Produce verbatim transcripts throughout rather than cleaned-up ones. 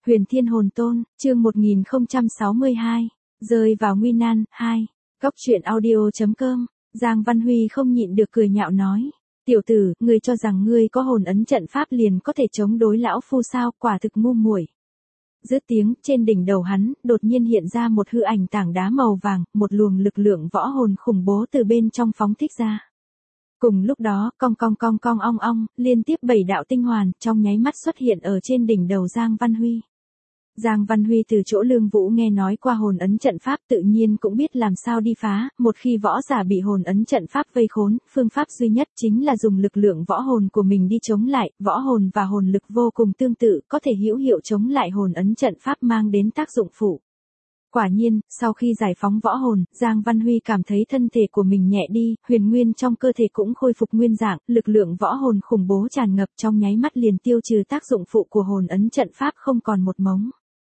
Huyền Thiên Hồn Tôn, chương một nghìn không trăm sáu mươi hai, rơi vào nguy nan, hai. Cóc truyện audio.com, Giang Văn Huy không nhịn được cười nhạo nói. Tiểu tử, ngươi cho rằng ngươi có hồn ấn trận pháp liền có thể chống đối lão phu sao, quả thực ngu muội. Dứt tiếng, trên đỉnh đầu hắn, đột nhiên hiện ra một hư ảnh tảng đá màu vàng, một luồng lực lượng võ hồn khủng bố từ bên trong phóng thích ra. Cùng lúc đó, cong cong cong cong ong ong, liên tiếp bảy đạo tinh hoàn, trong nháy mắt xuất hiện ở trên đỉnh đầu Giang Văn Huy. Giang Văn Huy từ chỗ Lương Vũ nghe nói qua hồn ấn trận pháp tự nhiên cũng biết làm sao đi phá, một khi võ giả bị hồn ấn trận pháp vây khốn, phương pháp duy nhất chính là dùng lực lượng võ hồn của mình đi chống lại, võ hồn và hồn lực vô cùng tương tự, có thể hữu hiệu chống lại hồn ấn trận pháp mang đến tác dụng phụ. Quả nhiên, sau khi giải phóng võ hồn, Giang Văn Huy cảm thấy thân thể của mình nhẹ đi, huyền nguyên trong cơ thể cũng khôi phục nguyên dạng, lực lượng võ hồn khủng bố tràn ngập trong nháy mắt liền tiêu trừ tác dụng phụ của hồn ấn trận pháp không còn một mống.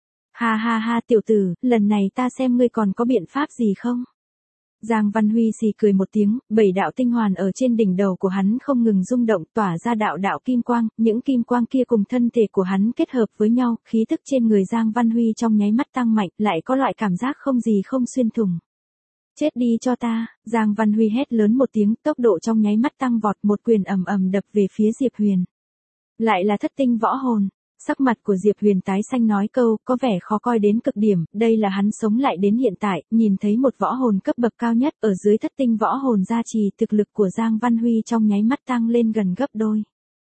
Ha ha ha tiểu tử, lần này ta xem ngươi còn có biện pháp gì không? Giang Văn Huy xì cười một tiếng, bảy đạo tinh hoàn ở trên đỉnh đầu của hắn không ngừng rung động, tỏa ra đạo đạo kim quang, những kim quang kia cùng thân thể của hắn kết hợp với nhau, khí tức trên người Giang Văn Huy trong nháy mắt tăng mạnh, lại có loại cảm giác không gì không xuyên thủng. Chết đi cho ta, Giang Văn Huy hét lớn một tiếng, tốc độ trong nháy mắt tăng vọt, một quyền ầm ầm đập về phía Diệp Huyền. Lại là thất tinh võ hồn. Sắc mặt của Diệp Huyền tái xanh nói câu, có vẻ khó coi đến cực điểm, đây là hắn sống lại đến hiện tại, nhìn thấy một võ hồn cấp bậc cao nhất, ở dưới thất tinh võ hồn gia trì, thực lực của Giang Văn Huy trong nháy mắt tăng lên gần gấp đôi.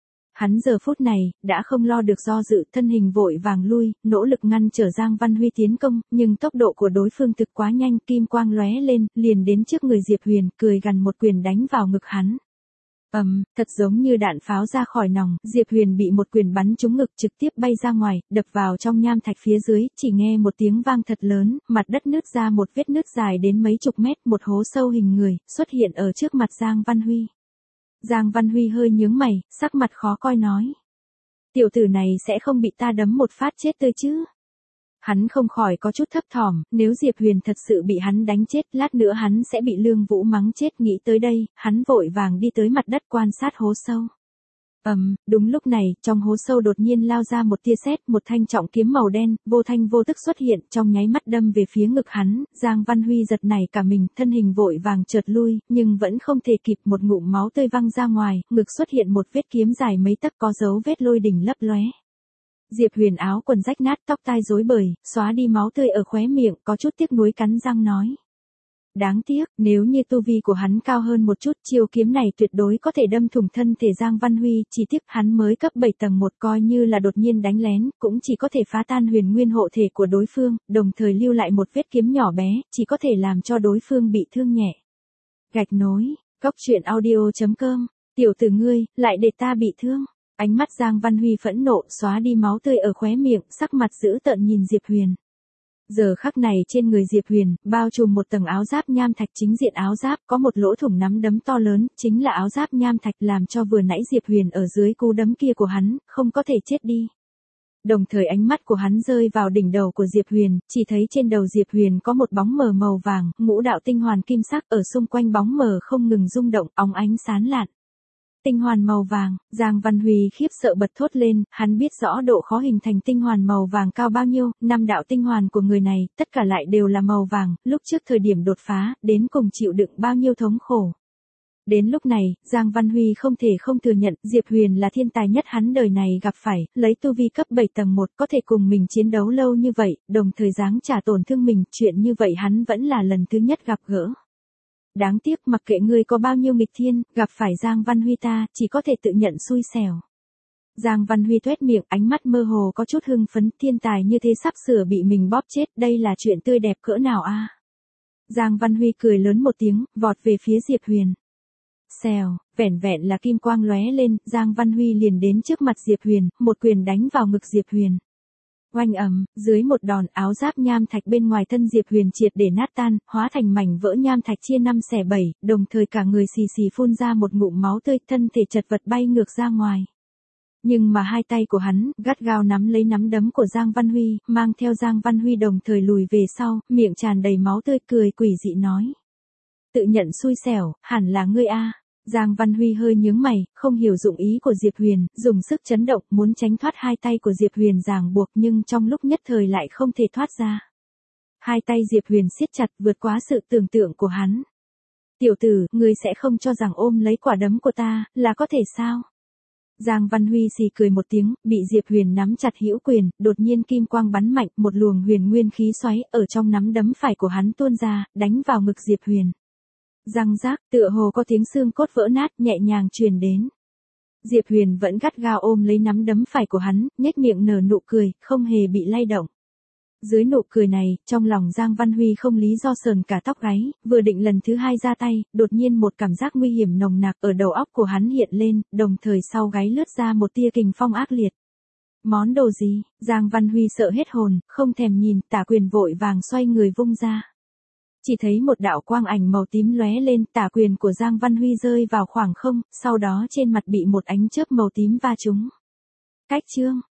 Hắn giờ phút này, đã không lo được do dự, thân hình vội vàng lui, nỗ lực ngăn trở Giang Văn Huy tiến công, nhưng tốc độ của đối phương thực quá nhanh, kim quang lóe lên, liền đến trước người Diệp Huyền, cười gằn một quyền đánh vào ngực hắn. Ầm, um, thật giống như đạn pháo ra khỏi nòng, Diệp Huyền bị một quyền bắn trúng ngực trực tiếp bay ra ngoài, đập vào trong nham thạch phía dưới, chỉ nghe một tiếng vang thật lớn, mặt đất nứt ra một vết nứt dài đến mấy chục mét, một hố sâu hình người, xuất hiện ở trước mặt Giang Văn Huy. Giang Văn Huy hơi nhướng mày, sắc mặt khó coi nói. Tiểu tử này sẽ không bị ta đấm một phát chết tươi chứ? Hắn không khỏi có chút thấp thỏm, nếu Diệp Huyền thật sự bị hắn đánh chết, lát nữa hắn sẽ bị Lương Vũ mắng chết, nghĩ tới đây, hắn vội vàng đi tới mặt đất quan sát hố sâu. Ầm, um, đúng lúc này, trong hố sâu đột nhiên lao ra một tia sét, một thanh trọng kiếm màu đen, vô thanh vô tức xuất hiện, trong nháy mắt đâm về phía ngực hắn, Giang Văn Huy giật nảy cả mình, thân hình vội vàng chợt lui, nhưng vẫn không thể kịp, một ngụm máu tươi văng ra ngoài, ngực xuất hiện một vết kiếm dài mấy tấc có dấu vết lôi đỉnh lấp lóe. Diệp Huyền áo quần rách nát, tóc tai rối bời, xóa đi máu tươi ở khóe miệng, có chút tiếc nuối cắn răng nói. Đáng tiếc, nếu như tu vi của hắn cao hơn một chút, chiêu kiếm này tuyệt đối có thể đâm thủng thân thể Giang Văn Huy, chỉ tiếc hắn mới cấp bảy tầng một, coi như là đột nhiên đánh lén, cũng chỉ có thể phá tan huyền nguyên hộ thể của đối phương, đồng thời lưu lại một vết kiếm nhỏ bé, chỉ có thể làm cho đối phương bị thương nhẹ. Gạch nối, cóc truyện audio.com, tiểu tử ngươi, lại để ta bị thương. Ánh mắt Giang Văn Huy phẫn nộ, xóa đi máu tươi ở khóe miệng, sắc mặt dữ tợn nhìn Diệp Huyền. Giờ khắc này trên người Diệp Huyền, bao trùm một tầng áo giáp nham thạch, chính diện áo giáp có một lỗ thủng nắm đấm to lớn, chính là áo giáp nham thạch, làm cho vừa nãy Diệp Huyền ở dưới cú đấm kia của hắn, không có thể chết đi. Đồng thời ánh mắt của hắn rơi vào đỉnh đầu của Diệp Huyền, chỉ thấy trên đầu Diệp Huyền có một bóng mờ màu vàng, ngũ đạo tinh hoàn kim sắc, ở xung quanh bóng mờ không ngừng rung động, óng ánh sáng lạn. Tinh hoàn màu vàng, Giang Văn Huy khiếp sợ bật thốt lên, hắn biết rõ độ khó hình thành tinh hoàn màu vàng cao bao nhiêu, năm đạo tinh hoàn của người này, tất cả lại đều là màu vàng, lúc trước thời điểm đột phá, đến cùng chịu đựng bao nhiêu thống khổ. Đến lúc này, Giang Văn Huy không thể không thừa nhận, Diệp Huyền là thiên tài nhất hắn đời này gặp phải, lấy tu vi cấp bảy tầng một có thể cùng mình chiến đấu lâu như vậy, đồng thời giáng trả tổn thương mình, chuyện như vậy hắn vẫn là lần thứ nhất gặp gỡ. Đáng tiếc mặc kệ ngươi có bao nhiêu nghịch thiên, gặp phải Giang Văn Huy ta, chỉ có thể tự nhận xui xẻo. Giang Văn Huy tuét miệng, ánh mắt mơ hồ có chút hưng phấn, thiên tài như thế sắp sửa bị mình bóp chết, đây là chuyện tươi đẹp cỡ nào a? À? Giang Văn Huy cười lớn một tiếng, vọt về phía Diệp Huyền. Xèo, vẻn vẹn là kim quang lóe lên, Giang Văn Huy liền đến trước mặt Diệp Huyền, một quyền đánh vào ngực Diệp Huyền. Oanh ầm, dưới một đòn, áo giáp nham thạch bên ngoài thân Diệp Huyền triệt để nát tan, hóa thành mảnh vỡ nham thạch chia năm xẻ bảy, đồng thời cả người xì xì phun ra một ngụm máu tươi, thân thể chật vật bay ngược ra ngoài. Nhưng mà hai tay của hắn, gắt gao nắm lấy nắm đấm của Giang Văn Huy, mang theo Giang Văn Huy đồng thời lùi về sau, miệng tràn đầy máu tươi, cười quỷ dị nói. Tự nhận xui xẻo, hẳn là ngươi a. Giang Văn Huy hơi nhướng mày, không hiểu dụng ý của Diệp Huyền, dùng sức chấn động muốn tránh thoát hai tay của Diệp Huyền ràng buộc nhưng trong lúc nhất thời lại không thể thoát ra. Hai tay Diệp Huyền siết chặt vượt quá sự tưởng tượng của hắn. Tiểu tử, ngươi sẽ không cho rằng ôm lấy quả đấm của ta, là có thể sao? Giang Văn Huy xì cười một tiếng, bị Diệp Huyền nắm chặt hữu quyền, đột nhiên kim quang bắn mạnh, một luồng huyền nguyên khí xoáy ở trong nắm đấm phải của hắn tuôn ra, đánh vào ngực Diệp Huyền. Răng rác, tựa hồ có tiếng xương cốt vỡ nát nhẹ nhàng truyền đến. Diệp Huyền vẫn gắt gao ôm lấy nắm đấm phải của hắn, nhếch miệng nở nụ cười, không hề bị lay động. Dưới nụ cười này, trong lòng Giang Văn Huy không lý do sờn cả tóc gáy, vừa định lần thứ hai ra tay, đột nhiên một cảm giác nguy hiểm nồng nặc ở đầu óc của hắn hiện lên, đồng thời sau gáy lướt ra một tia kình phong ác liệt. Món đồ gì? Giang Văn Huy sợ hết hồn, không thèm nhìn, tả quyền vội vàng xoay người vung ra. Chỉ thấy một đạo quang ảnh màu tím lóe lên, tả quyền của Giang Văn Huy rơi vào khoảng không, sau đó trên mặt bị một ánh chớp màu tím va trúng. Cách chương